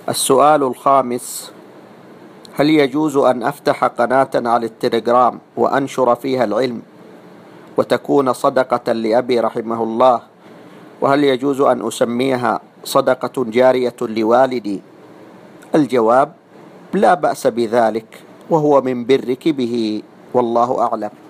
السؤال الخامس: هل يجوز أن أفتح قناة على التليجرام وأنشر فيها العلم وتكون صدقة لأبي رحمه الله؟ وهل يجوز أن أسميها صدقة جارية لوالدي؟ الجواب: لا بأس بذلك، وهو من برك به، والله أعلم.